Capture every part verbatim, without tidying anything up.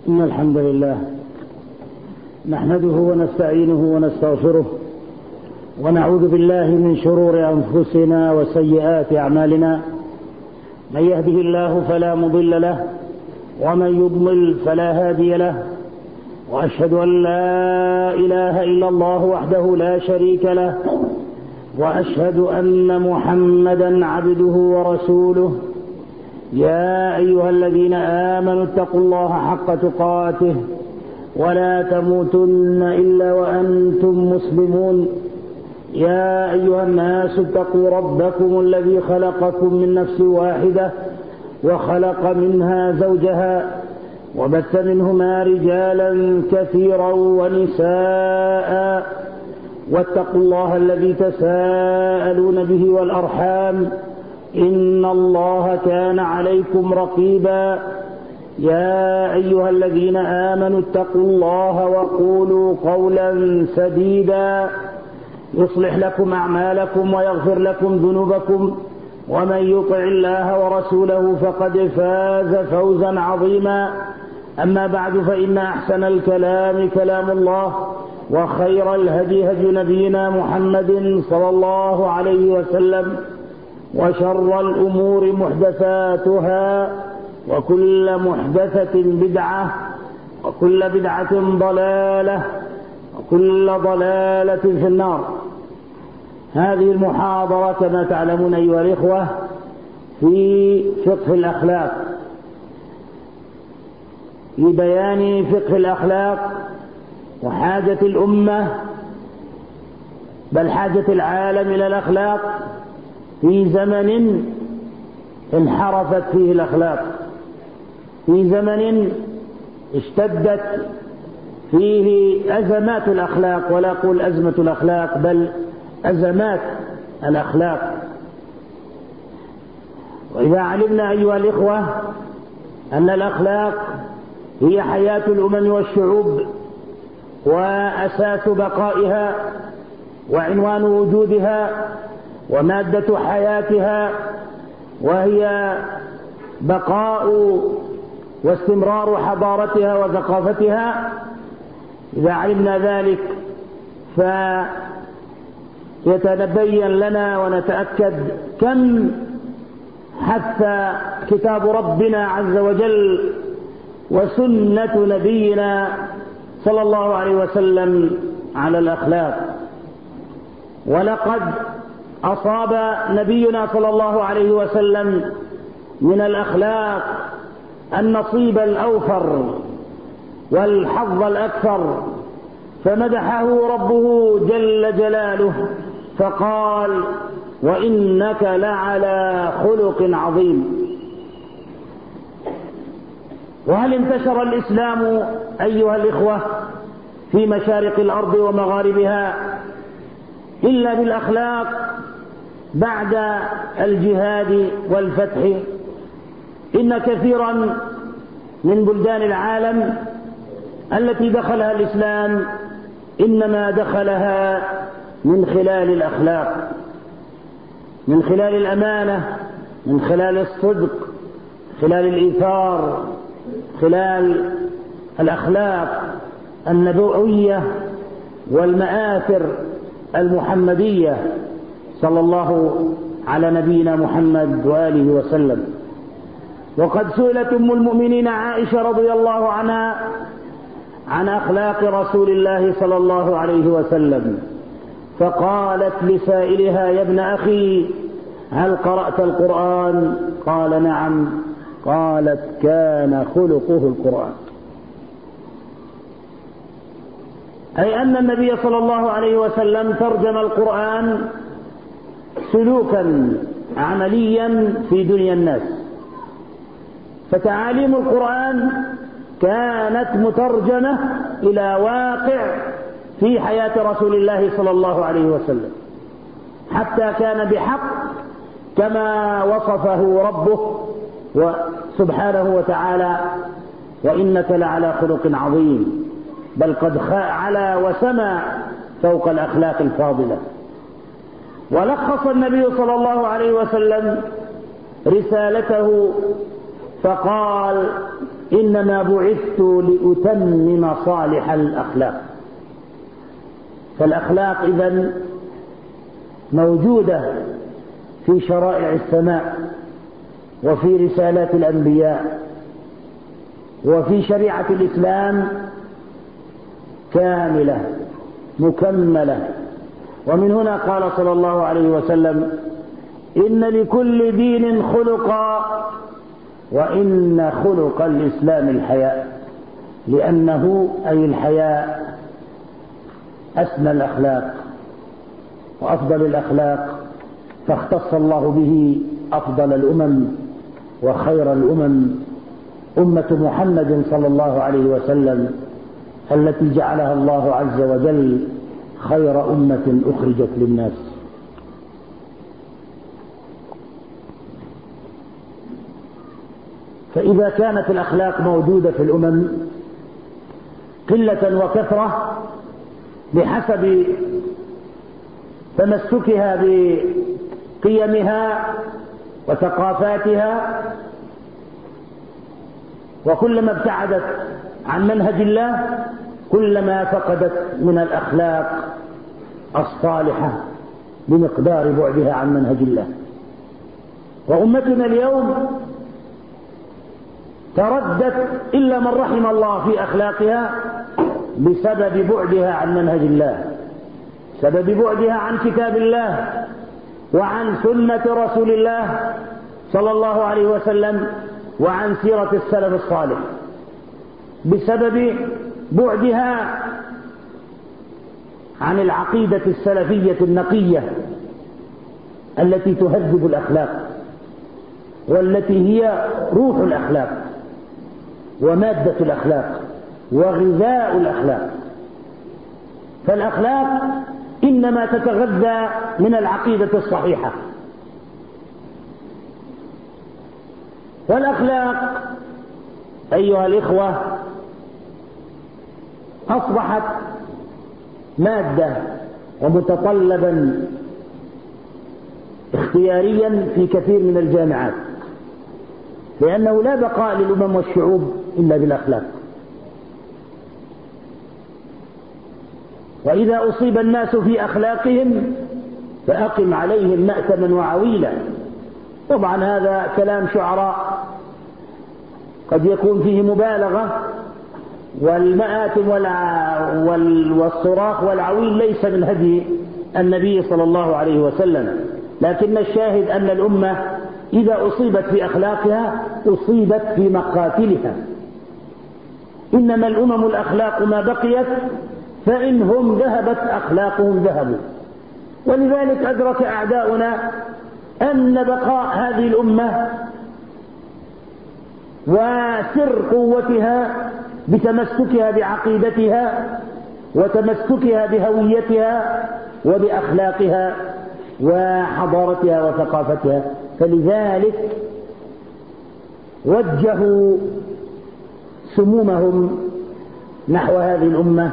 إن الحمد لله نحمده ونستعينه ونستغفره ونعوذ بالله من شرور أنفسنا وسيئات أعمالنا. من يهده الله فلا مضل له ومن يضلل فلا هادي له، وأشهد أن لا إله إلا الله وحده لا شريك له، وأشهد أن محمدا عبده ورسوله. يا أيها الذين آمنوا اتقوا الله حق تقاته ولا تموتن إلا وأنتم مسلمون. يا أيها الناس اتقوا ربكم الذي خلقكم من نفس واحدة وخلق منها زوجها وبث منهما رجالا كثيرا ونساء، واتقوا الله الذي تساءلون به والأرحام إن الله كان عليكم رقيبا. يا أيها الذين آمنوا اتقوا الله وقولوا قولا سديدا يصلح لكم أعمالكم ويغفر لكم ذنوبكم، ومن يطع الله ورسوله فقد فاز فوزا عظيما. أما بعد، فإن أحسن الكلام كلام الله، وخير الهدي هدي نبينا محمد صلى الله عليه وسلم، وشر الأمور محدثاتها، وكل محدثة بدعة، وكل بدعة ضلالة، وكل ضلالة في النار. هذه المحاضرة كما تعلمون أيها الإخوة في فقه الأخلاق، لبيان فقه الأخلاق وحاجة الأمة بل حاجة العالم إلى الأخلاق في زمن انحرفت فيه الأخلاق، في زمن اشتدت فيه أزمات الأخلاق، ولا أقول أزمة الأخلاق بل أزمات الأخلاق. وإذا علمنا أيها الإخوة أن الأخلاق هي حياة الأمم والشعوب وأساس بقائها وعنوان وجودها ومادة حياتها، وهي بقاء واستمرار حضارتها وثقافتها، إذا علمنا ذلك فيتبين لنا ونتأكد كم حث كتاب ربنا عز وجل وسنة نبينا صلى الله عليه وسلم على الأخلاق. ولقد أصاب نبينا صلى الله عليه وسلم من الأخلاق النصيب الأوفر والحظ الأكثر، فمدحه ربه جل جلاله فقال: وإنك لعلى خلق عظيم. وهل انتشر الإسلام أيها الإخوة في مشارق الأرض ومغاربها إلا بالأخلاق بعد الجهاد والفتح؟ إن كثيرا من بلدان العالم التي دخلها الإسلام إنما دخلها من خلال الأخلاق، من خلال الأمانة، من خلال الصدق، خلال الإيثار، خلال الأخلاق النبوية والمآثر المحمدية صلى الله على نبينا محمد وآله وسلم. وقد سئلت أم المؤمنين عائشة رضي الله عنها عن أخلاق رسول الله صلى الله عليه وسلم، فقالت لسائلها: يا ابن أخي هل قرأت القرآن؟ قال: نعم. قالت: كان خلقه القرآن. أي أن النبي صلى الله عليه وسلم ترجم القرآن سلوكا عمليا في دنيا الناس، فتعاليم القرآن كانت مترجمة إلى واقع في حياة رسول الله صلى الله عليه وسلم، حتى كان بحق كما وصفه ربه سبحانه وتعالى: وإنك لعلى خلق عظيم، بل قد علا وسمى فوق الأخلاق الفاضلة. ولخص النبي صلى الله عليه وسلم رسالته فقال: إنما بعثت لأتمم صالح الأخلاق. فالأخلاق إذن موجودة في شرائع السماء وفي رسالات الأنبياء وفي شريعة الإسلام كاملة مكملة. ومن هنا قال صلى الله عليه وسلم: إن لكل دين خلقا وإن خلق الإسلام الحياء، لأنه أي الحياء أسنى الأخلاق وأفضل الأخلاق، فاختص الله به أفضل الأمم وخير الأمم أمة محمد صلى الله عليه وسلم، التي جعلها الله عز وجل خير أمة أخرجت للناس. فإذا كانت الأخلاق موجودة في الأمم قلة وكثرة بحسب تمسكها بقيمها وثقافاتها، وكلما ابتعدت عن منهج الله كلما فقدت من الأخلاق الصالحة بمقدار بعدها عن منهج الله. وأمتنا اليوم تردت إلا من رحم الله في أخلاقها بسبب بعدها عن منهج الله، سبب بعدها عن كتاب الله وعن سنة رسول الله صلى الله عليه وسلم وعن سيرة السلف الصالح، بسبب بعدها عن العقيدة السلفية النقية التي تهذب الأخلاق والتي هي روح الأخلاق ومادة الأخلاق وغذاء الأخلاق. فالأخلاق إنما تتغذى من العقيدة الصحيحة. والأخلاق أيها الإخوة أصبحت مادة ومتطلبا اختياريا في كثير من الجامعات، لأنه لا بقاء للأمم والشعوب إلا بالأخلاق. وإذا أصيب الناس في أخلاقهم فأقم عليهم مأتما وعويلا. طبعا هذا كلام شعراء قد يكون فيه مبالغة، والمآتم والصراخ والعويل ليس من هدي النبي صلى الله عليه وسلم، لكن الشاهد أن الأمة إذا أصيبت في أخلاقها أصيبت في مقاتلها. إنما الأمم الأخلاق ما بقيت، فإنهم ذهبت أخلاقهم ذهبوا. ولذلك أدرك أعداؤنا أن بقاء هذه الأمة وسر قوتها بتمسكها بعقيدتها وتمسكها بهويتها وبأخلاقها وحضارتها وثقافتها. فلذلك وجهوا سمومهم نحو هذه الأمة،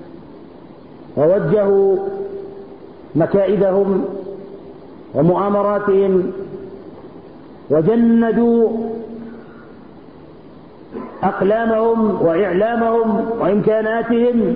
ووجهوا مكائدهم ومؤامراتهم، وجندوا أقلامهم وإعلامهم وإمكاناتهم،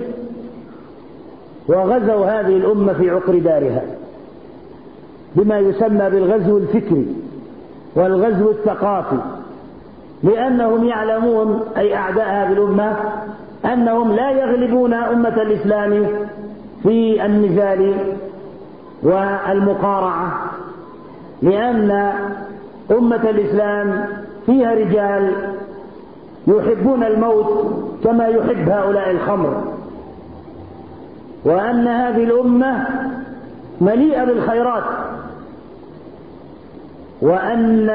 وغزوا هذه الأمة في عقر دارها بما يسمى بالغزو الفكري والغزو الثقافي، لأنهم يعلمون أي أعداء هذه الأمة أنهم لا يغلبون أمة الإسلام في النزال والمقارعة، لأن أمة الإسلام فيها رجال يحبون الموت كما يحب هؤلاء الخمر، وأن هذه الأمة مليئة بالخيرات، وأن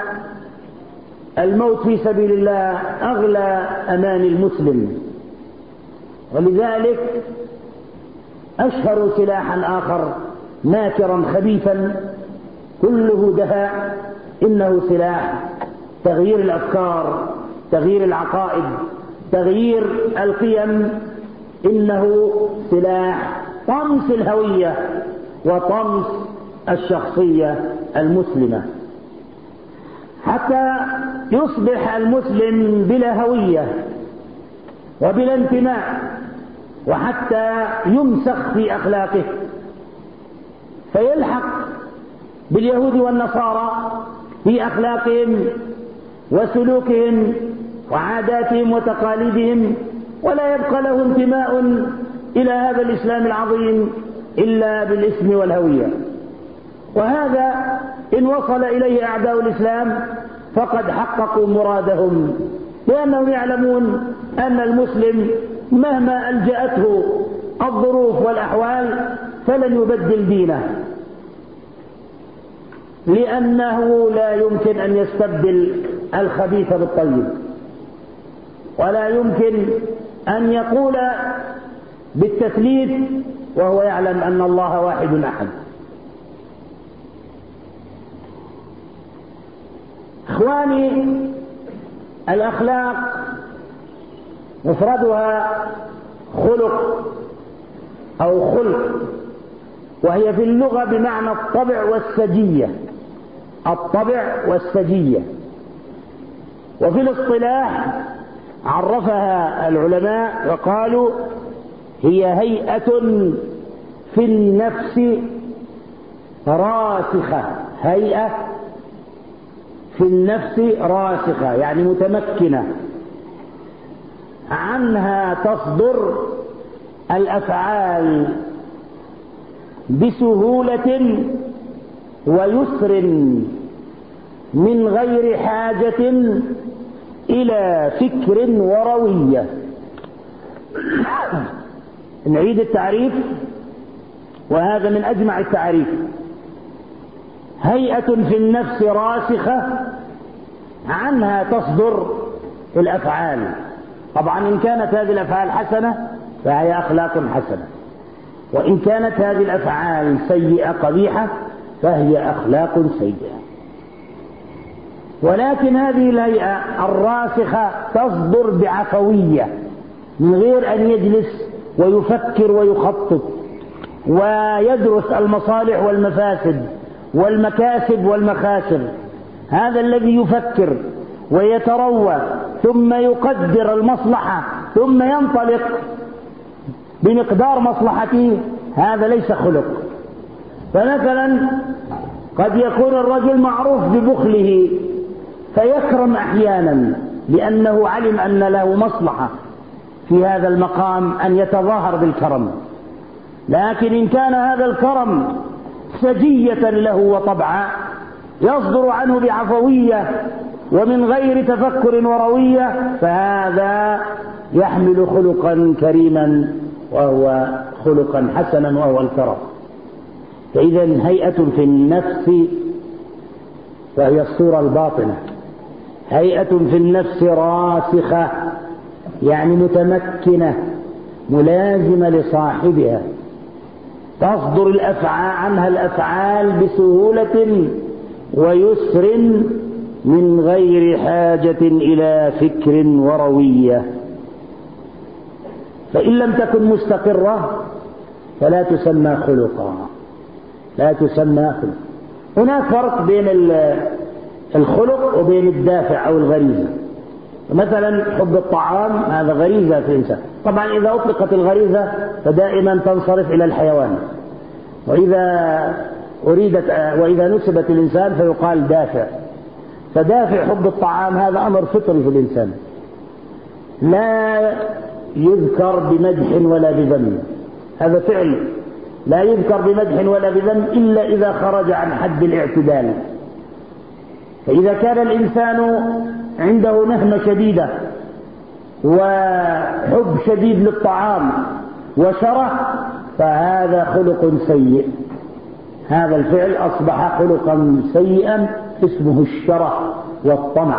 الموت في سبيل الله أغلى أمان المسلم. ولذلك أشهروا سلاحا آخر ناكرا خبيثا كله دهاء، إنه سلاح تغيير الأفكار، تغيير العقائد، تغيير القيم، إنه سلاح طمس الهوية وطمس الشخصية المسلمة. حتى يصبح المسلم بلا هوية وبلا انتماء، وحتى يمسخ في أخلاقه فيلحق باليهود والنصارى في أخلاقهم وسلوكهم وعاداتهم وتقاليدهم، ولا يبقى له انتماء إلى هذا الإسلام العظيم إلا بالاسم والهوية. وهذا إن وصل إليه أعداء الإسلام فقد حققوا مرادهم، لأنهم يعلمون أن المسلم مهما ألجأته الظروف والأحوال فلن يبدل دينه، لأنه لا يمكن أن يستبدل الخبيث بالطيب، ولا يمكن أن يقول بالتثليث وهو يعلم أن الله واحد أحد. إخواني، الأخلاق مفردها خلق أو خلق، وهي في اللغة بمعنى الطبع والسجية، الطبع والسجية. وفي الاصطلاح عرفها العلماء وقالوا هي هيئة في النفس راسخة، هيئة في النفس راسخة يعني متمكنة، عنها تصدر الأفعال بسهولة ويسر من غير حاجة إلى فكر وروية. نعيد التعريف، وهذا من أجمع التعريف. هيئة في النفس راسخة عنها تصدر الأفعال. طبعا إن كانت هذه الأفعال حسنة فهي أخلاق حسنة، وإن كانت هذه الأفعال سيئة قبيحة فهي أخلاق سيئة. ولكن هذه الهيئة الراسخة تصدر بعفوية من غير أن يجلس ويفكر ويخطط ويدرس المصالح والمفاسد والمكاسب والمخاسر. هذا الذي يفكر ويتروى ثم يقدر المصلحة ثم ينطلق بمقدار مصلحته، هذا ليس خلق. فمثلا قد يكون الرجل معروف ببخله فيكرم أحيانا لأنه علم أن له مصلحة في هذا المقام أن يتظاهر بالكرم، لكن إن كان هذا الكرم سجية له وطبعا يصدر عنه بعفوية ومن غير تفكر وروية فهذا يحمل خلقا كريما وهو خلقا حسنا وهو الكرم. فإذا هيئة في النفس فهي الصورة الباطنة، هيئة في النفس راسخة يعني متمكنة ملازمة لصاحبها، تصدر الأفعال عنها الأفعال بسهولة ويسر من غير حاجة إلى فكر وروية. فإن لم تكن مستقرة فلا تسمى خلقا، لا تسمى خلق. هناك فرق بين الخلق وبين الدافع أو الغريزة. مثلا حب الطعام هذا غريزة في الإنسان، طبعا إذا أطلقت الغريزة فدائما تنصرف إلى الحيوان، وإذا أريدت وإذا نسبت الإنسان فيقال دافع. فدافع حب الطعام هذا أمر فطري في الإنسان، لا يذكر بمدح ولا بذم، هذا فعل لا يذكر بمدح ولا بذم إلا إذا خرج عن حد الاعتدال. فإذا كان الإنسان عنده نهمة شديدة وحب شديد للطعام وشره فهذا خلق سيء، هذا الفعل أصبح خلقا سيئا اسمه الشره والطمع.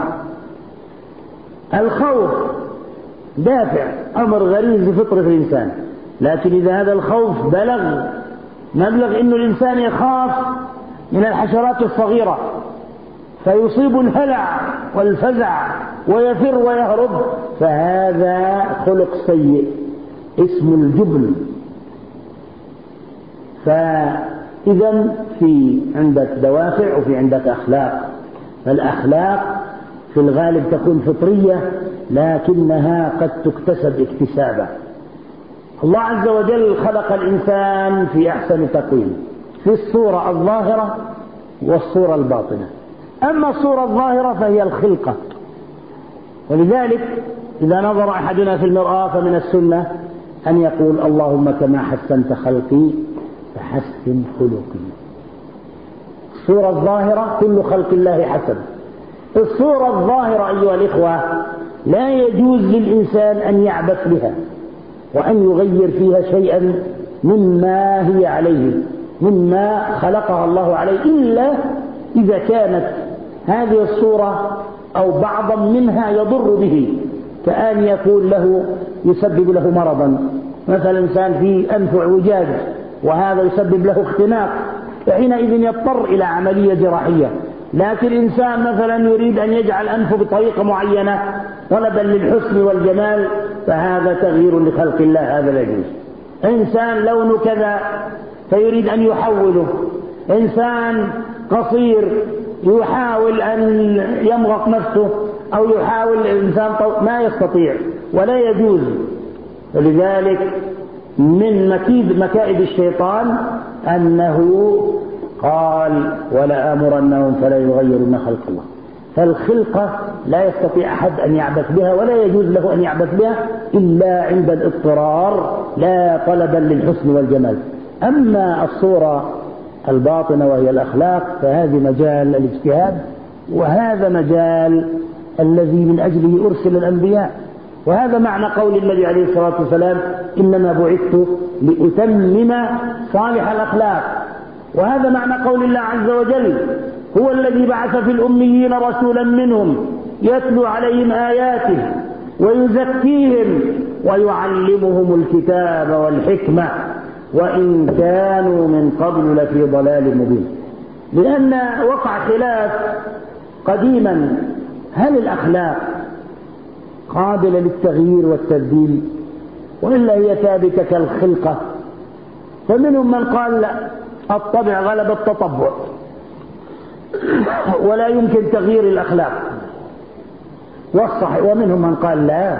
الخوف دافع أمر غريزي فطري في الإنسان، لكن إذا هذا الخوف بلغ مبلغ إنه الإنسان يخاف من الحشرات الصغيرة فيصيب الهلع والفزع ويفر ويهرب فهذا خلق سيء اسم الجبن. فإذا في عندك دوافع وفي عندك أخلاق، فالأخلاق في الغالب تكون فطرية، لكنها قد تكتسب اكتسابا. الله عز وجل خلق الإنسان في أحسن تقويم، في الصورة الظاهرة والصورة الباطنة. أما الصورة الظاهرة فهي الخلقة، ولذلك إذا نظر أحدنا في المرآة فمن السنة أن يقول: اللهم كما حسنت خلقي فحسن خلقي. الصورة الظاهرة كل خلق الله حسن. الصورة الظاهرة أيها الإخوة لا يجوز للإنسان أن يعبث بها وأن يغير فيها شيئا مما هي عليه، مما خلقها الله عليه، إلا إذا كانت هذه الصورة أو بعضا منها يضر به، كأن يكون له يسبب له مرضا. مثلا إنسان في أنف اعوجاج وهذا يسبب له اختناق، فحينئذ يضطر إلى عملية جراحية. لكن إنسان مثلا يريد أن يجعل أنفه بطريقة معينة طلبا للحسن والجمال، فهذا تغيير لخلق الله، هذا لا يجوز. إنسان لونه كذا فيريد أن يحوله، إنسان قصير يحاول أن يمغط نفسه أو يحاول إنسان ما يستطيع ولا يجوز. ولذلك من مكيد مكائد الشيطان أنه قال: ولا آمرنهم فلا يغيرن خلق الله. فالخلقة لا يستطيع أحد أن يعبث بها ولا يجوز له أن يعبث بها إلا عند الاضطرار، لا طلبا للحسن والجمال. أما الصورة الباطنة وهي الأخلاق فهذه مجال الاجتهاد، وهذا مجال الذي من أجله أرسل الأنبياء. وهذا معنى قول النبي عليه الصلاة والسلام: إنما بعثت لأتمم صالح الأخلاق. وهذا معنى قول الله عز وجل: هو الذي بعث في الأميين رسولا منهم يتلو عليهم آياته ويزكيهم ويعلمهم الكتاب والحكمة وإن كانوا من قبل لفي ضلال مبين. لأن وقع خلاف قديما: هل الأخلاق قابلة للتغيير والتبديل وإلا هي ثابتة كالخلقة؟ فمنهم من قال: لا، الطبع غلب التطبع ولا يمكن تغيير الأخلاق والصح. ومنهم من قال: لا،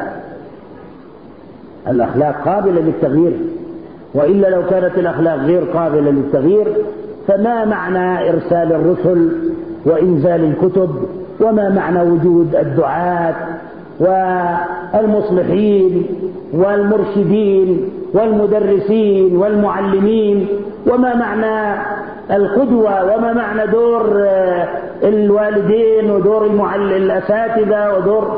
الأخلاق قابلة للتغيير، وإلا لو كانت الأخلاق غير قابلة للتغيير فما معنى إرسال الرسل وإنزال الكتب، وما معنى وجود الدعاة والمصلحين والمرشدين والمدرسين والمعلمين، وما معنى القدوة، وما معنى دور الوالدين ودور الأساتذة ودور.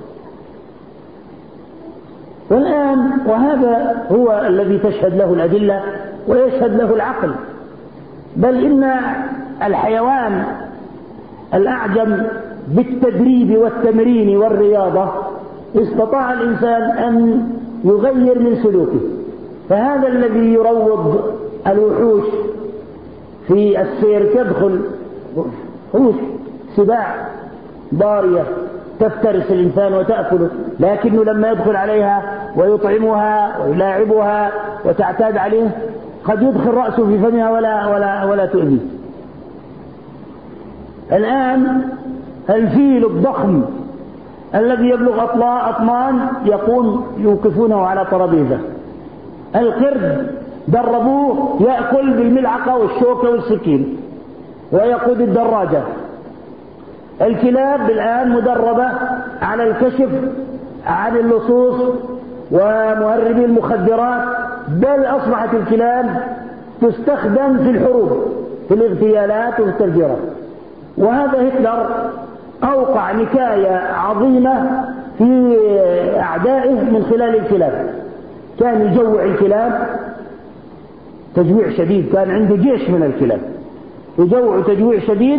والآن وهذا هو الذي تشهد له الأدلة ويشهد له العقل. بل إن الحيوان الأعجم بالتدريب والتمرين والرياضة استطاع الإنسان أن يغير من سلوكه. فهذا الذي يروض الوحوش في السير، تدخل وحوش سباع ضارية تفترس الإنسان وتأكله، لكنه لما يدخل عليها ويطعمها ويلاعبها وتعتاد عليه قد يدخل رأسه في فمها ولا, ولا, ولا تؤذيه. الآن الفيل الضخم الذي يبلغ أطمان يقوم يوقفونه على ترابيزة. القرد دربوه يأكل بالملعقة والشوكة والسكين ويقود الدراجة. الكلاب الآن مدربة على الكشف عن اللصوص ومهربي المخدرات، بل أصبحت الكلاب تستخدم في الحروب، في الاغتيالات وفي التفجيرات. وهذا هتلر أوقع نكاية عظيمة في أعدائه من خلال الكلاب. كان يجوع الكلاب تجويع شديد، كان عنده جيش من الكلاب يجوع تجويع شديد،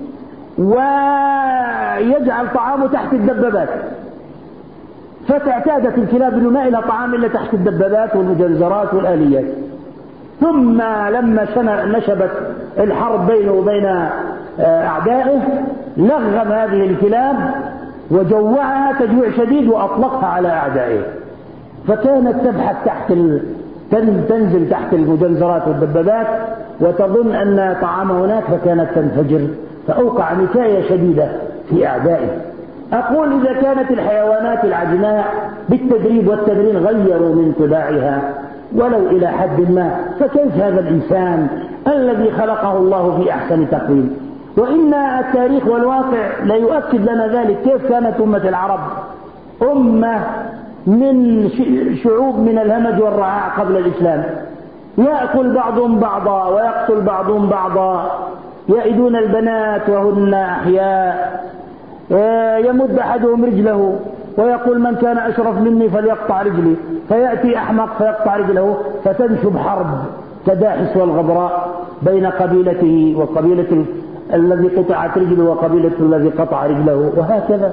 ويجعل طعامه تحت الدبابات. فتعتادت الكلاب أنه ما إلها طعام إلا تحت الدبابات والمجنزرات والآليات. ثم لما نشبت الحرب بينه وبين أعدائه لغم هذه الكلاب وجوعها تجويع شديد وأطلقها على أعدائه، فكانت تبحث تحت ال... تنزل تحت المجنزرات والدبابات وتظن أن طعام هناك، فكانت تنفجر فأوقع نكاية شديدة في أعدائه. أقول إذا كانت الحيوانات العجماء بالتدريب والتمرين غيروا من طباعها ولو إلى حد ما، فكيف هذا الإنسان الذي خلقه الله في أحسن تقويم؟ وإن التاريخ والواقع لا يؤكد لنا ذلك. كيف كانت أمة العرب أمة من شعوب من الهمج والرعاع قبل الإسلام، يأكل بعضهم بعضا ويقتل بعضهم بعضا، يئدون البنات وهن أحياء، يمد أحدهم رجله ويقول من كان أشرف مني فليقطع رجلي، فيأتي أحمق فيقطع رجله، فتنشب حرب كداحس والغبراء بين قبيلته وقبيلة الذي قطعت رجله وقبيلة الذي قطع رجله، وهكذا.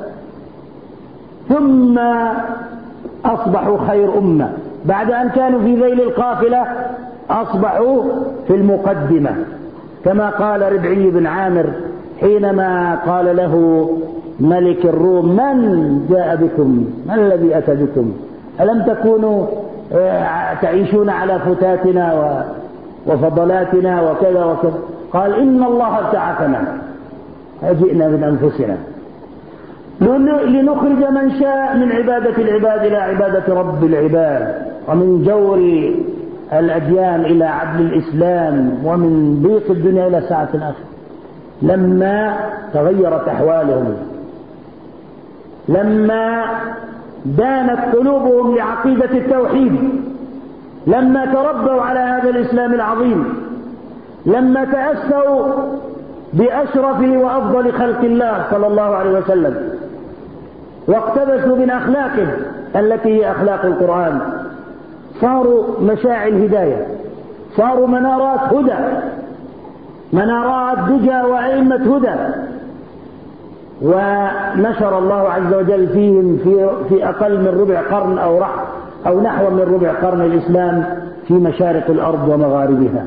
ثم أصبحوا خير أمة بعد أن كانوا في ذيل القافلة، أصبحوا في المقدمة، كما قال ربعي بن عامر حينما قال له ملك الروم من جاء بكم؟ ما الذي أتى بكم؟ ألم تكونوا تعيشون على فتاتنا وفضلاتنا وكذا وكذا؟ قال إن الله ابتعثنا فجئنا من أنفسنا لنخرج من شاء من عبادة العباد إلى عبادة رب العباد، ومن جور الأديان إلى عدل الإسلام، ومن ضيق الدنيا إلى سعة الآخرة. لما تغيرت أحوالهم، لما دانت قلوبهم لعقيدة التوحيد، لما تربوا على هذا الإسلام العظيم، لما تأسوا بأشرف وأفضل خلق الله صلى الله عليه وسلم، واقتبسوا من أخلاقه التي هي أخلاق القرآن، صاروا مشاعل هداية، صاروا منارات هدى، منارات دجى وأئمة هدى. ونشر الله عز وجل فيهم في, في أقل من ربع قرن أو, رح أو نحو من ربع قرن الإسلام في مشارق الأرض ومغاربها.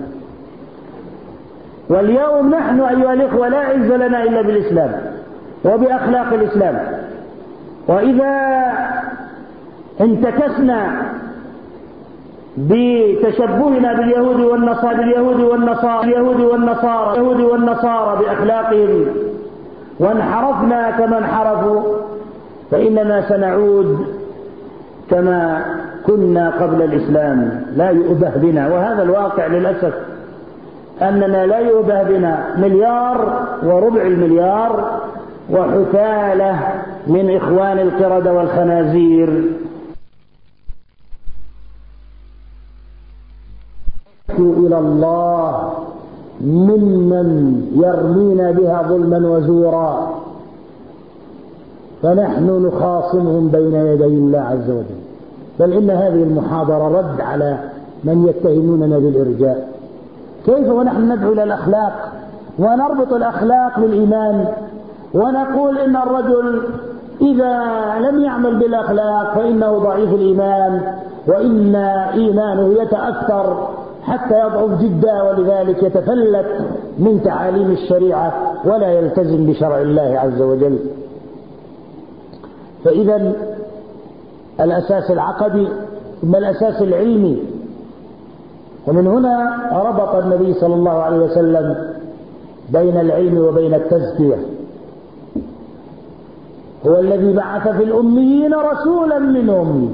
واليوم نحن أيها الإخوة لا عز لنا إلا بالإسلام وبأخلاق الإسلام. وإذا انتكسنا بتشبهنا باليهود والنصارى باليهود والنصارى اليهود والنصارى اليهود والنصارى بأخلاقهم وانحرفنا كما انحرفوا، فإننا سنعود كما كنا قبل الإسلام، لا يؤبه بنا. وهذا الواقع للأسف، أننا لا يؤبه بنا مليار وربع المليار وحثالة من إخوان القردة والخنازير إلى الله ممن يرمينا بها ظلما وزورا، فنحن نخاصمهم بين يدي الله عز وجل. بل إن هذه المحاضرة رد على من يتهموننا بالإرجاء. كيف ونحن ندعو إلى الأخلاق ونربط الأخلاق بالإيمان، ونقول إن الرجل إذا لم يعمل بالأخلاق فإنه ضعيف الإيمان، وإن إيمانه يتأثر حتى يضعف جدا، ولذلك يتفلت من تعاليم الشريعة ولا يلتزم بشرع الله عز وجل. فإذا الأساس العقدي ثم الأساس العلمي. ومن هنا ربط النبي صلى الله عليه وسلم بين العلم وبين التزكية. هو الذي بعث في الأميين رسولا منهم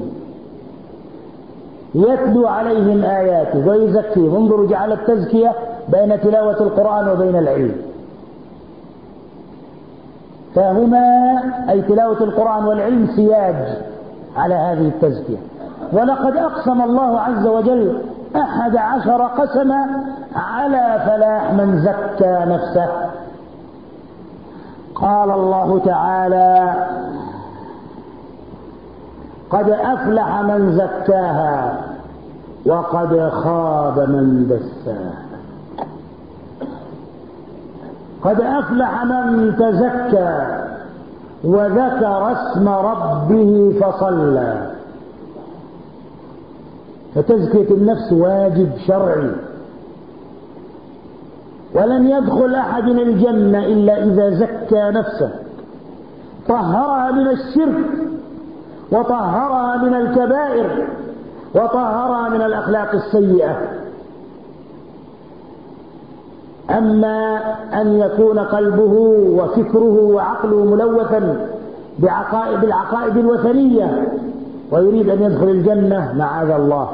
يتلو عليهم آياته ويزكيهم. انظروا، جعل التزكية بين تلاوة القرآن وبين العلم، فهما أي تلاوة القرآن والعلم سياج على هذه التزكية. ولقد أقسم الله عز وجل أحد عشر قسما على فلاح من زكى نفسه. قال الله تعالى: قد أفلح من زكاها وقد خاب من دساها. قد أفلح من تزكى وذكر اسم ربه فصلى. فتزكية النفس واجب شرعي، ولن يدخل أحد الجنة إلا إذا زكى نفسه، طهرها من الشرك وطهرها من الكبائر وطهرها من الأخلاق السيئة. أما أن يكون قلبه وفكره وعقله ملوثا بعقائد بالعقائد الوثنية ويريد أن يدخل الجنة معاذ الله.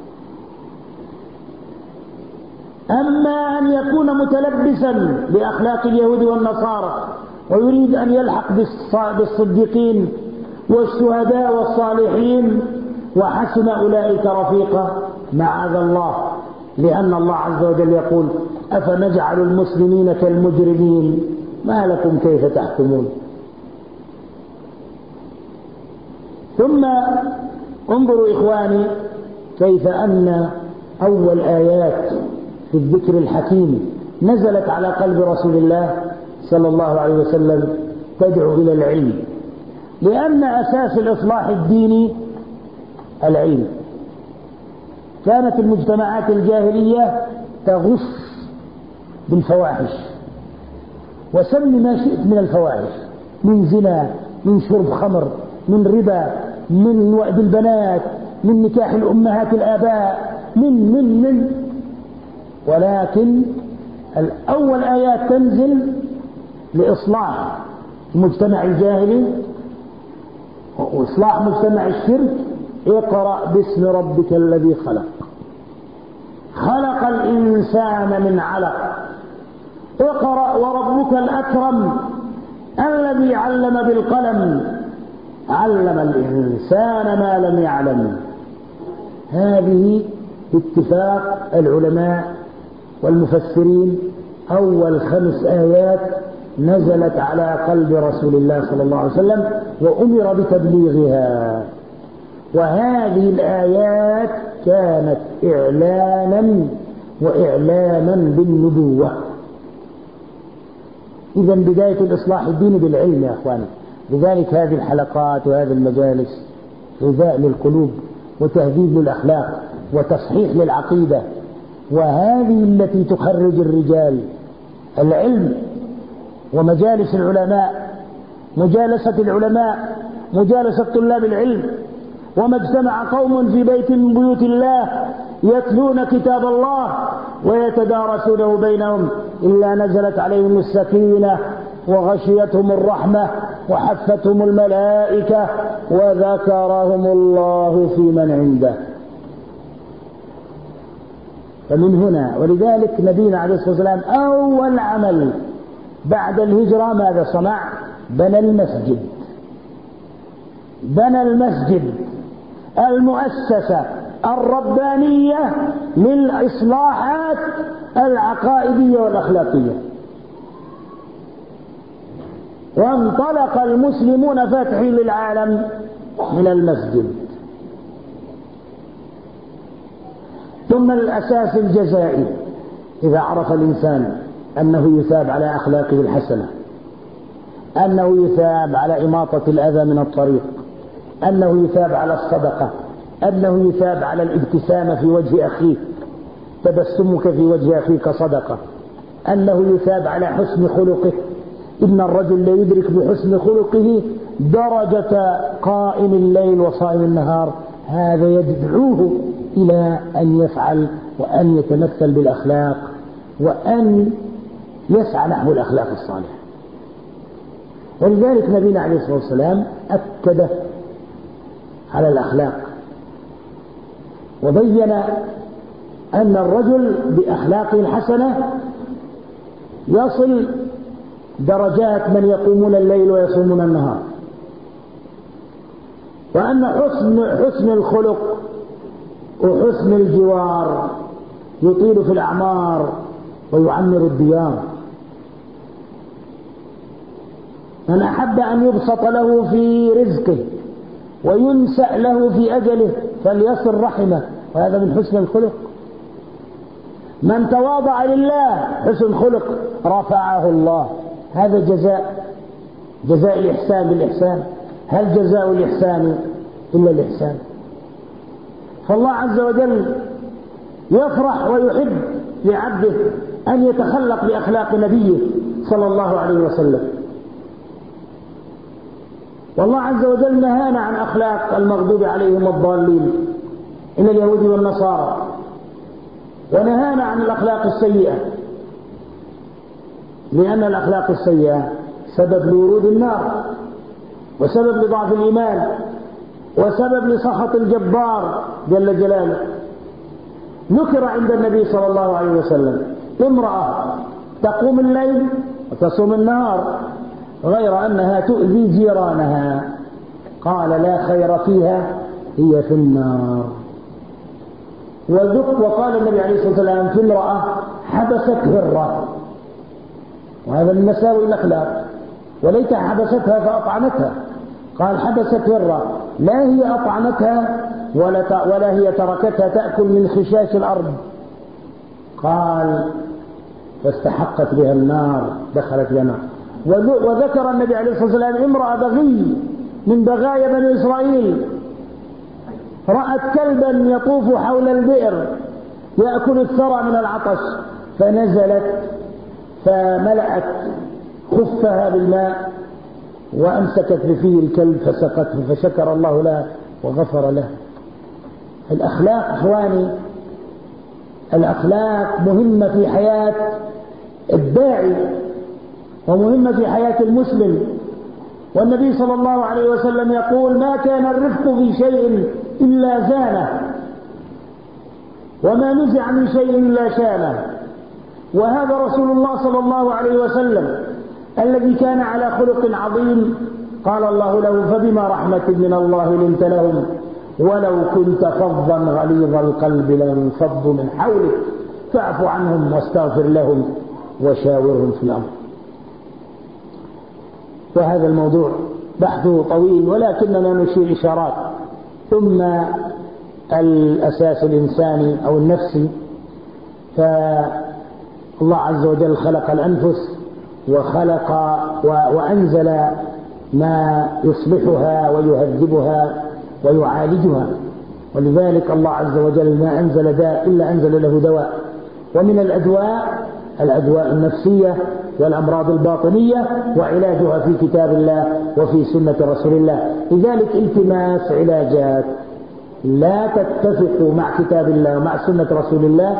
أما أن يكون متلبسا بأخلاق اليهود والنصارى ويريد أن يلحق بالصديقين والشهداء والصالحين وحسن أولئك رفيقا معاذ الله، لأن الله عز وجل يقول: أفنجعل المسلمين كالمجرمين ما لكم كيف تحكمون. ثم انظروا إخواني كيف أن أول آيات في الذكر الحكيم نزلت على قلب رسول الله صلى الله عليه وسلم تدعو إلى العلم، لأن أساس الإصلاح الديني العلم. كانت المجتمعات الجاهلية تغص بالفواحش، وسم ما شئت من الفواحش، من زنا، من شرب خمر، من ربا، من وأد البنات، من نكاح الأمهات الآباء، من من من ولكن الأول آيات تنزل لإصلاح المجتمع الجاهلي وإصلاح مجتمع الشرك. اقرأ باسم ربك الذي خلق، خلق الإنسان من علق، اقرأ وربك الأكرم الذي علم بالقلم، علم الإنسان ما لم يعلم. هذه باتفاق العلماء والمفسرين أول خمس آيات نزلت على قلب رسول الله صلى الله عليه وسلم وأمر بتبليغها. وهذه الآيات كانت إعلانا وإعلاما بالنبوة. إذا بداية الإصلاح الديني بالعلم يا أخواني. لذلك هذه الحلقات وهذه المجالس غذاء للقلوب وتهذيب للأخلاق وتصحيح للعقيدة، وهذه التي تخرج الرجال. العلم ومجالس العلماء، مجالسة العلماء، مجالسة طلاب العلم. وما اجتمع قوم في بيت من بيوت الله يتلون كتاب الله ويتدارسونه بينهم إلا نزلت عليهم السكينة وغشيتهم الرحمة وحفتهم الملائكة وذكرهم الله في من عنده. فمن هنا ولذلك نبينا عليه الصلاة والسلام أول عمل بعد الهجرة ماذا صنع؟ بنى المسجد. بنى المسجد المؤسسة الربانية للإصلاحات العقائدية والأخلاقية. وانطلق المسلمون فتحي للعالم من المسجد. ثم الأساس الجزائي، إذا عرف الإنسان أنه يثاب على أخلاقه الحسنة، أنه يثاب على إماطة الأذى من الطريق، أنه يثاب على الصدقة، أنه يثاب على الابتسامة في وجه أخيه، تبسمك في وجه أخيك صدقة، أنه يثاب على حسن خلقه. إن الرجل لا يدرك بحسن خلقه درجة قائم الليل وصائم النهار. هذا يدعوه إلى أن يفعل وأن يتمثل بالأخلاق وأن يسعى نحو الأخلاق الصالحة. ولذلك نبينا عليه الصلاة والسلام أكد على الأخلاق وبين أن الرجل بأخلاقه الحسنة يصل درجات من يقومون الليل ويصومون النهار، وأن حسن حسن الخلق وحسن الجوار يطيل في الأعمار ويعمر الديار. من أحب أن يبسط له في رزقه وينسأ له في أجله فليصل رحمه، وهذا من حسن الخلق. من تواضع لله حسن خلق رفعه الله. هذا جزاء جزاء الإحسان بالإحسان. هل جزاء الإحسان إلا الإحسان؟ فالله عز وجل يفرح ويحب لعبده أن يتخلق بأخلاق نبيه صلى الله عليه وسلم. والله عز وجل نهانا عن أخلاق المغضوب عليهم الضالين من اليهود والنصارى، ونهانا عن الأخلاق السيئة. لأن الأخلاق السيئة سبب لورود النار، وسبب لضعف الإيمان، وسبب لسخط الجبار جل جلاله. ذكر عند النبي صلى الله عليه وسلم امرأة تقوم الليل وتصوم النهار غير أنها تؤذي جيرانها، قال لا خير فيها، هي في النار. وقال النبي عليه الصلاة والسلام في امرأة حبست هرة، وهذا من مساوئ الأخلاق، وليت حبستها فأطعمتها، قال حبست هرة، لا هي أطعمتها ولا, ولا هي تركتها تأكل من خشاش الأرض، قال فاستحقت بها النار، دخلت بها النار. وذكر النبي عليه الصلاة والسلام امرأة بغي من بغايا بني إسرائيل، رأت كلبا يطوف حول البئر يأكل الثرى من العطش، فنزلت فملأت خفها بالماء وأمسكت بفيه الكلب فسقته، فشكر الله له وغفر له. الأخلاق إخواني، الأخلاق مهمة في حياة الداعي ومهمة في حياة المسلم. والنبي صلى الله عليه وسلم يقول ما كان الرفق في شيء إلا زانه، وما نزع من شيء إلا شانه. وهذا رسول الله صلى الله عليه وسلم الذي كان على خلق عظيم، قال الله له فبما رحمة من الله لنت لهم ولو كنت فظا غليظ القلب لانفضوا من حولك فاعف عنهم واستغفر لهم وشاورهم في الأمر. وهذا الموضوع بحثه طويل، ولكننا نشير إشارات. ثم الأساس الإنساني أو النفسي، فالله عز وجل خلق الأنفس وخلق وأنزل ما يصلحها ويهذبها ويعالجها، ولذلك الله عز وجل ما أنزل داء إلا أنزل له دواء. ومن الأدواء الأدواء النفسية والأمراض الباطنية، وعلاجها في كتاب الله وفي سنة رسول الله. لذلك التماس علاجات لا تتفق مع كتاب الله ومع سنة رسول الله،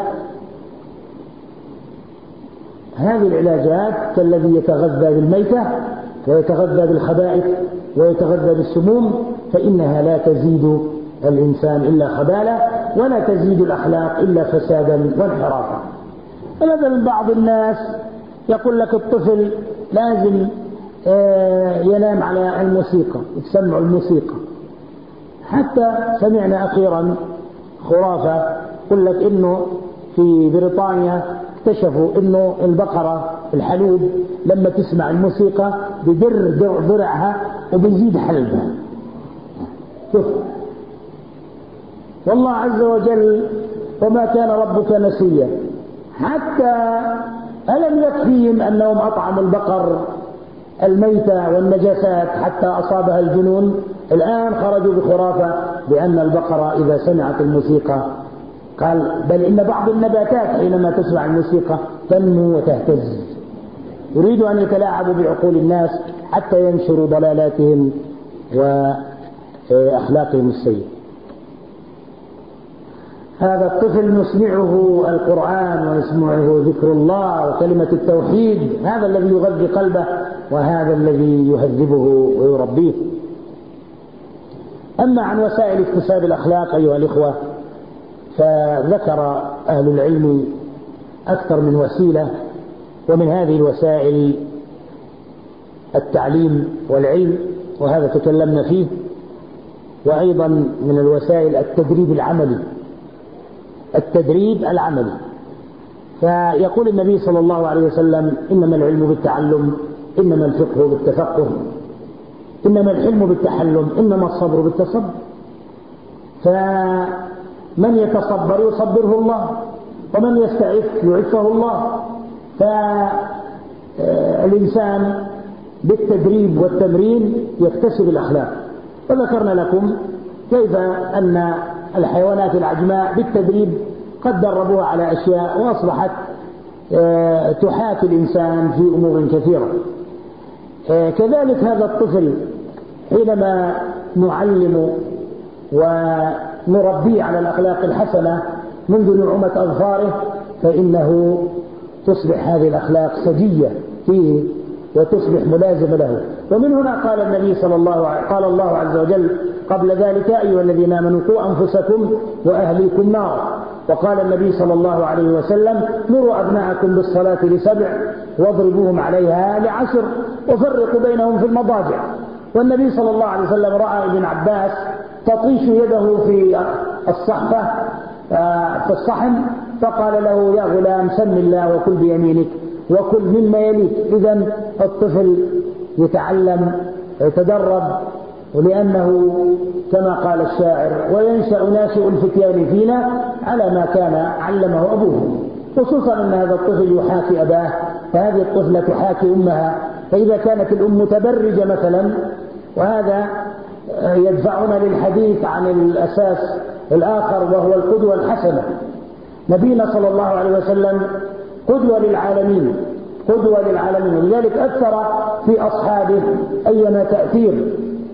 هذه العلاجات كالذي يتغذى بالميتة ويتغذى بالخبائث ويتغذى بالسموم، فإنها لا تزيد الإنسان إلا خبالة، ولا تزيد الأخلاق إلا فسادا وانحرافا. فمثلا بعض الناس يقول لك الطفل لازم ينام على الموسيقى، يسمع الموسيقى. حتى سمعنا أخيرا خرافة يقول لك إنه في بريطانيا اكتشفوا إنه البقرة الحلوب لما تسمع الموسيقى بدر ضرعها وبيزيد حلبها. شوف والله عز وجل وما كان ربك نسيا. حتى ألم يكفيهم أنهم أطعموا البقر الميتة والنجاسات حتى أصابها الجنون؟ الآن خرجوا بخرافة بأن البقرة إذا سمعت الموسيقى، قال بل إن بعض النباتات حينما تسمع الموسيقى تنمو وتهتز. يريدوا أن يتلاعبوا بعقول الناس حتى ينشروا ضلالاتهم وأخلاقهم السيئة. هذا الطفل نسمعه القرآن ونسمعه ذكر الله وكلمة التوحيد، هذا الذي يغذي قلبه وهذا الذي يهذبه ويربيه. أما عن وسائل اكتساب الأخلاق أيها الإخوة، فذكر أهل العلم أكثر من وسيلة، ومن هذه الوسائل التعليم والعلم، وهذا تكلمنا فيه، وأيضا من الوسائل التدريب العملي التدريب العملي. فيقول النبي صلى الله عليه وسلم إنما العلم بالتعلم، إنما الفقه بالتفقه، إنما الحلم بالتحلم، إنما الصبر بالتصبر. فمن يتصبر يصبره الله، ومن يستعف يعفه الله. فالإنسان بالتدريب والتمرين يكتسب الأخلاق. وذكرنا لكم كيف أن الحيوانات العجماء بالتدريب قد دربوها على أشياء وأصبحت تحاكي الإنسان في أمور كثيرة. كذلك هذا الطفل حينما نعلم ونربيه على الأخلاق الحسنة منذ نعومة أظفاره، فإنه تصبح هذه الأخلاق سجية فيه وتصبح ملازمة له. ومن هنا قال النبي صلى الله عليه قال الله عز وجل قبل ذلك: أيها الذين آمنوا قوا أنفسكم وأهليكم نارا. وقال النبي صلى الله عليه وسلم: مروا أبناءكم بالصلاة لسبع واضربوهم عليها لعشر وفرقوا بينهم في المضاجع. والنبي صلى الله عليه وسلم رأى ابن عباس تطيش يده في الصحفة في الصحن، فقال له: يا غلام سم الله وكل بيمينك وكل مما يليك. إذن الطفل يتعلم يتدرب، ولأنه كما قال الشاعر: وينشأ ناشئ الفتيان فينا على ما كان علمه أبوه. خصوصا أن هذا الطفل يحاكي أباه، فهذه الطفلة تحاكي أمها. فإذا كانت الأم متبرجة مثلا، وهذا يدفعنا للحديث عن الأساس الآخر وهو القدوة الحسنة. نبينا صلى الله عليه وسلم قدوة للعالمين، قدوة للعالمين، ولذلك أثر في أصحابه أيما تأثير.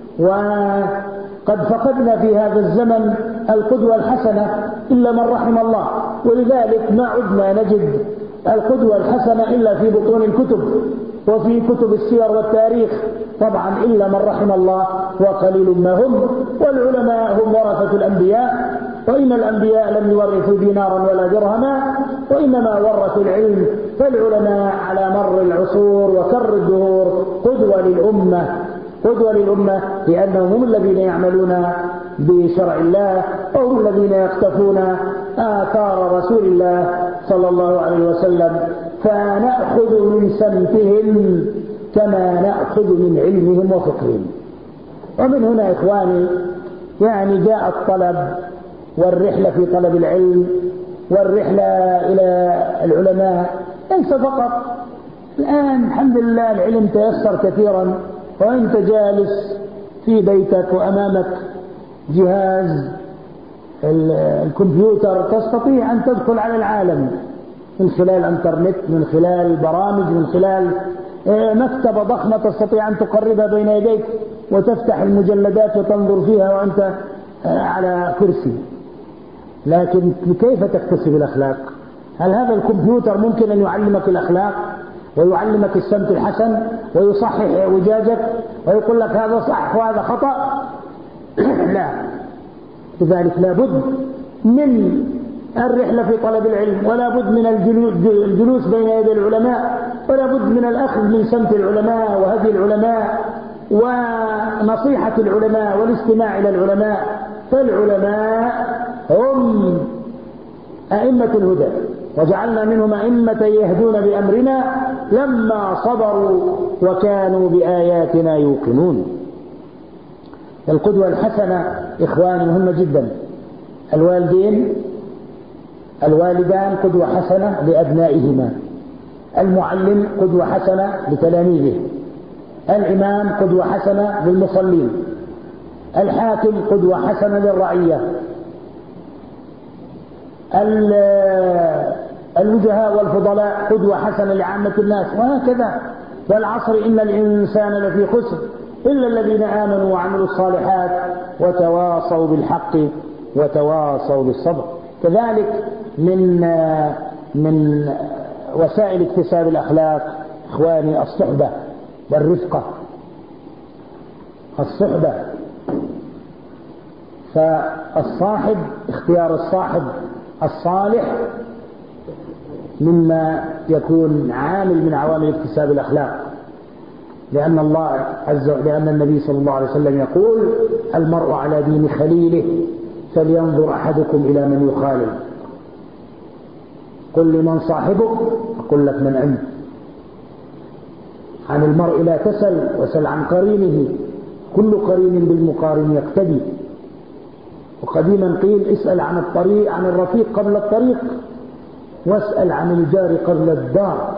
وقد فقدنا في هذا الزمن القدوة الحسنة إلا من رحم الله، ولذلك ما عدنا نجد القدوة الحسنة إلا في بطون الكتب وفي كتب السير والتاريخ، طبعا إلا من رحم الله وقليل ما هم. والعلماء هم ورثة الأنبياء، وإن الأنبياء لم يورثوا دينارا ولا درهما، وإنما ورثوا العلم. فالعلماء على مر العصور وكر الدهور قدوة للأمة، قدوة للأمة، لأنهم هم الذين يعملون بشرع الله، وهم الذين يقتفون آثار رسول الله صلى الله عليه وسلم. فنأخذ من سمتهم كما نأخذ من علمهم وفقههم. ومن هنا إخواني يعني جاء الطلب والرحلة في طلب العلم والرحلة إلى العلماء ليس فقط. الآن الحمد لله العلم تيسر كثيرا، وأنت جالس في بيتك وأمامك جهاز الكمبيوتر تستطيع أن تدخل على العالم من خلال الانترنت، من خلال البرامج، من خلال مكتبة ضخمة تستطيع أن تقربها بين يديك وتفتح المجلدات وتنظر فيها وأنت على كرسي. لكن كيف تكتسب الأخلاق؟ هل هذا الكمبيوتر ممكن أن يعلمك الأخلاق ويعلمك السمت الحسن ويصحح اعوجاجك ويقول لك هذا صح وهذا خطأ؟ لا. لذلك لا بد من الرحلة في طلب العلم، ولا بد من الجلوس بين يدي العلماء، ولا بد من الأخذ من سمت العلماء وهدي العلماء ونصيحة العلماء والاستماع إلى العلماء. فالعلماء هم أئمة الهدى، وجعلنا منهم أئمة يهدون بأمرنا لما صبروا وكانوا بآياتنا يوقنون. القدوة الحسنة إخواني مهمة جدا. الوالدين الوالدان قدوة حسنة لأبنائهما، المعلم قدوة حسنة لتلاميذه، الإمام قدوة حسنة للمصلين، الحاكم قدوة حسنة للرعية، الوجهاء والفضلاء قدوة حسنة لعامة الناس، وهكذا. والعصر إن الإنسان لفي خسر إلا الذين آمنوا وعملوا الصالحات وتواصوا بالحق وتواصوا بالصبر. كذلك من من وسائل اكتساب الأخلاق إخواني الصحبة والرفقة. الصحبة، فالصاحب اختيار الصاحب الصالح مما يكون عامل من عوامل اكتساب الأخلاق، لأن الله عز وجل لأن النبي صلى الله عليه وسلم يقول: المرء على دين خليله فلينظر أحدكم إلى من يخالل. قل لمن صاحبك أقول لك من أنت. عن المرء لا تسل وسل عن قرينه، كل قرين بالمقارن يقتدي. وقديما قيل: اسأل عن الطريق عن الرفيق قبل الطريق، واسأل عن الجار قبل الدار.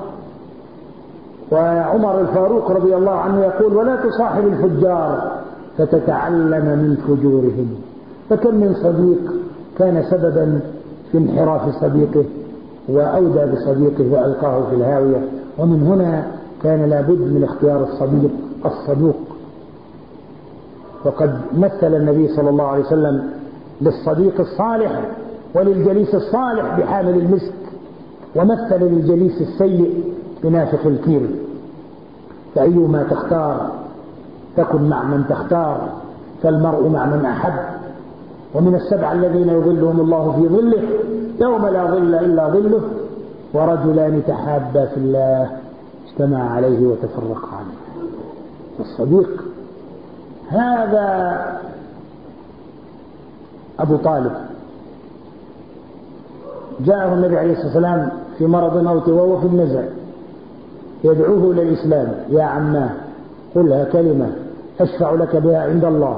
وعمر الفاروق رضي الله عنه يقول: ولا تصاحب الفجار فتتعلم من فجورهم. فكم من صديق كان سببا في انحراف صديقه وأودى بصديقه وألقاه في الهاوية. ومن هنا كان لابد من اختيار الصديق الصدوق. وقد مثل النبي صلى الله عليه وسلم للصديق الصالح وللجليس الصالح بحامل المسك، ومثل للجليس السيء بنافخ الكير. فأيما تختار تكن مع من تختار، فالمرء مع من أحب. ومن السبع الذين يظلهم الله في ظله يوم لا ظل إلا ظله، ورجلان تحابا في الله اجتمع عليه وتفرقا عنه. الصديق هذا أبو طالب، جاءه النبي عليه الصلاة والسلام في مرض موته وهو في النزع يدعوه إلى الإسلام: يا عماه قلها كلمة أشفع لك بها عند الله،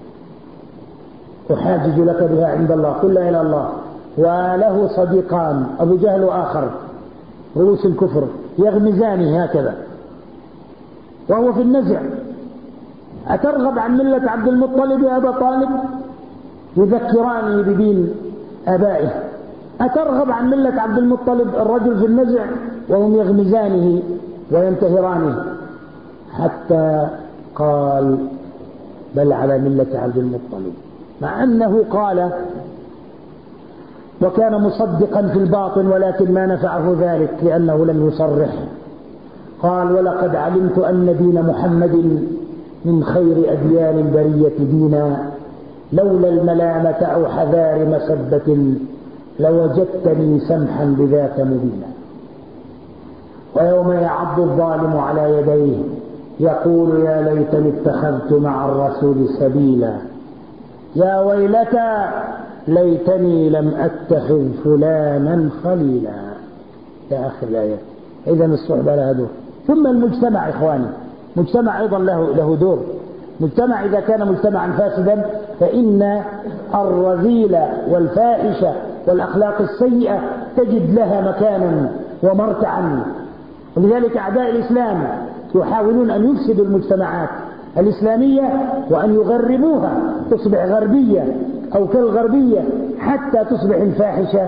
أحاجج لك بها عند الله، قل لا إله إلا الله. وله صديقان أبو جهل وآخر رؤوس الكفر يغمزانه هكذا وهو في النزع: أترغب عن ملة عبد المطلب يا أبا طالب؟ يذكراني بدين آبائه. أترغب عن ملة عبد المطلب؟ الرجل في النزع وهم يغمزانه وينتهرانه، حتى قال: بل على ملة عبد المطلب، مع أنه قال وكان مصدقا في الباطن، ولكن ما نفعه ذلك لأنه لم يصرح. قال: ولقد علمت أن دين محمد من خير أديان البرية دينا، لولا الملامة أو حذار مسبة لوجدتني سمحا بذاك مبينا. ويوم يعض الظالم على يديه يقول: يا ليتني اتخذت مع الرسول سبيلا، يا ويلتى ليتني لم أتخذ فلانا خليلا، إلى آخر الآية. إذن الصحبة لها دور. ثم المجتمع إخواني، مجتمع أيضا له له دور. مجتمع إذا كان مجتمعا فاسدا فإن الرذيل والفاحشة والأخلاق السيئة تجد لها مكانا ومرتعا. ولذلك أعداء الإسلام يحاولون أن يفسدوا المجتمعات الإسلامية وأن يغربوها تصبح غربية أو كالغربية، حتى تصبح الفاحشة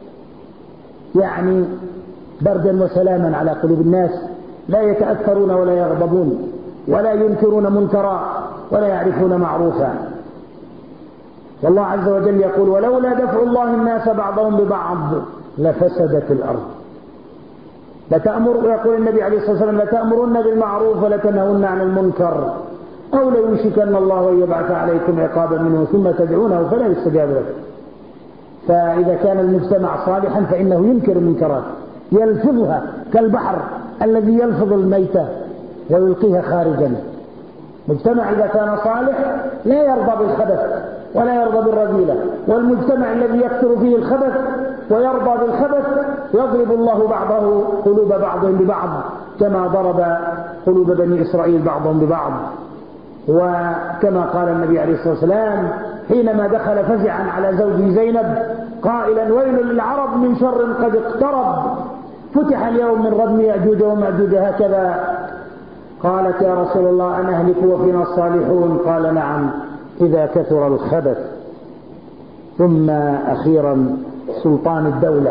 يعني بردا وسلاما على قلوب الناس، لا يتأثرون ولا يغضبون ولا ينكرون منكرا ولا يعرفون معروفا. والله عز وجل يقول: ولولا دفع الله الناس بعضهم ببعض لفسدت الأرض. لتأمر، يقول النبي عليه الصلاة والسلام: لتأمرن بالمعروف ولتنهون عن المنكر، أو ليوشكن الله أن يبعث عليكم عقابا منه ثم تدعونه فلا يستجاب لكم. فإذا كان المجتمع صالحا فإنه ينكر المنكرات، يلفظها كالبحر الذي يلفظ الميتة ويلقيها خارجا. مجتمع إذا كان صالح لا يرضى بالخبث ولا يرضى بالرذيلة، والمجتمع الذي يكثر فيه الخبث ويرضى بالخبث يضرب الله بعضه قلوب بعضهم ببعض، كما ضرب قلوب بني إسرائيل بعضهم ببعض. وكما قال النبي عليه الصلاة والسلام حينما دخل فزعا على زوجه زينب قائلا: ويل للعرب من شر قد اقترب، فتح اليوم من ردم يأجوج ومأجوج هكذا. قالت: يا رسول الله أنهلك وفينا الصالحون؟ قال: نعم، إذا كثر الخبث. ثم أخيرا سلطان الدولة.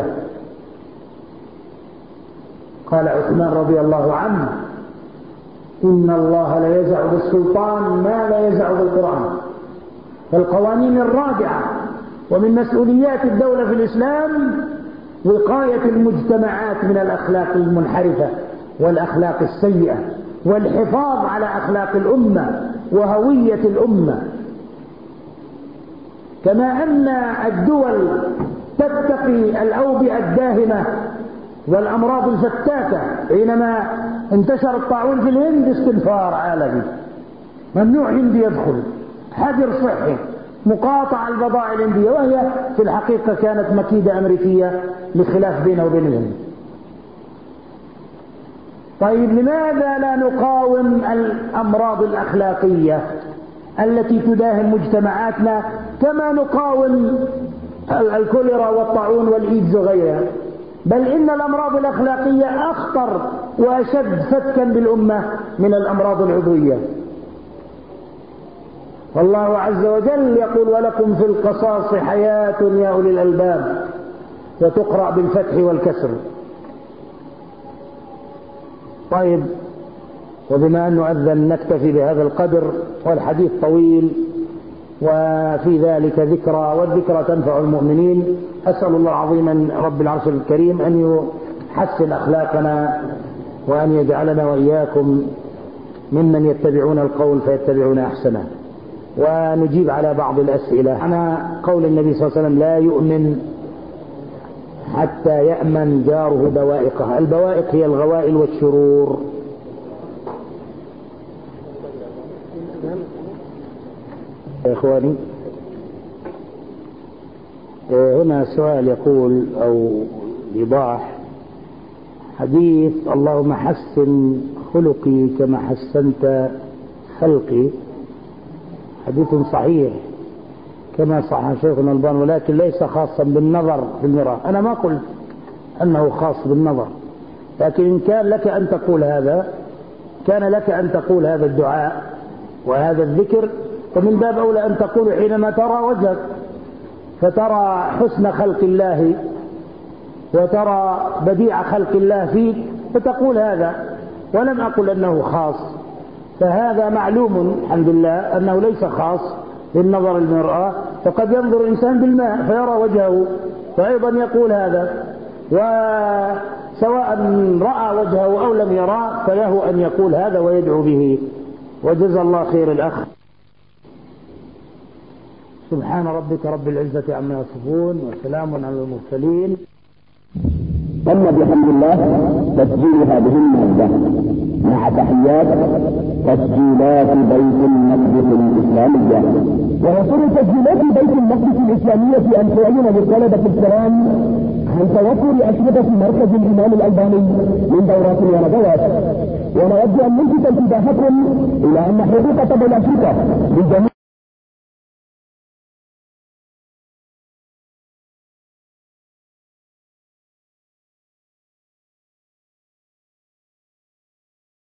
قال عثمان رضي الله عنه: إن الله لا يزع بالسلطان ما لا يزع بالقرآن. فالقوانين الرادعة ومن مسؤوليات الدولة في الإسلام وقاية المجتمعات من الأخلاق المنحرفة والأخلاق السيئة، والحفاظ على أخلاق الأمة وهوية الأمة. كما أن الدول تتقي الأوبئة الداهمة والأمراض الفتاكة، حينما انتشر الطاعون في الهند استنفار عالمي، ممنوع هندي يدخل، حجر صحي، مقاطعة البضائع الهندية، وهي في الحقيقة كانت مكيدة أمريكية لخلاف بينه وبين الهند. طيب لماذا لا نقاوم الأمراض الأخلاقية التي تداهم مجتمعاتنا كما نقاوم الكوليرا والطاعون والإيدز وغيرها؟ بل إن الأمراض الأخلاقية أخطر وأشد فتكا بالأمة من الأمراض العضوية. والله عز وجل يقول: ولكم في القصاص حياة يا أولي الألباب، وتقرأ بالفتح والكسر. طيب، وبما أنه أذن نكتفي بهذا القدر، والحديث طويل وفي ذلك ذكرى، والذكرى تنفع المؤمنين. أسأل الله العظيم رب العرش الكريم أن يحسن أخلاقنا وأن يجعلنا وإياكم ممن يتبعون القول فيتبعون أحسنه. ونجيب على بعض الأسئلة. أنا قول النبي صلى الله عليه وسلم: لا يؤمن حتى يأمن جاره بوائقه. البوائق هي الغوائل والشرور. يا إخواني، هنا سؤال يقول أو إيضاح: حديث اللهم حسن خلقي كما حسنت خلقي حديث صحيح كما صح شيخنا الألباني، ولكن ليس خاصا بالنظر في المرآة. أنا ما قلت أنه خاص بالنظر، لكن إن كان لك أن تقول هذا كان لك أن تقول هذا الدعاء وهذا الذكر، ومن باب أولى أن تقول حينما ترى وجهك، فترى حسن خلق الله وترى بديع خلق الله فيك فتقول هذا. ولم أقل أنه خاص، فهذا معلوم الحمد لله أنه ليس خاص بالنظر المرآة. فقد ينظر الإنسان بالماء فيرى وجهه فأيضا يقول هذا، وسواء رأى وجهه أو لم يرى فله أن يقول هذا ويدعو به. وجزا الله خير الأخ. سبحان ربك رب العزة عما يصفون وسلام على المرسلين. تم بحمد الله تسجيل هذه المادة مع تحيات تسجيلات بيت المقدس الإسلامية. ويسر تسجيلات بيت المقدس الإسلامية أن تعلن للطلبة الكرام عن توفر أشرطة مركز الإمام الألباني من دورات وندوات. ونود أن نلفت انتباهكم إلى أن حقوق طلب الأشرطة لجميع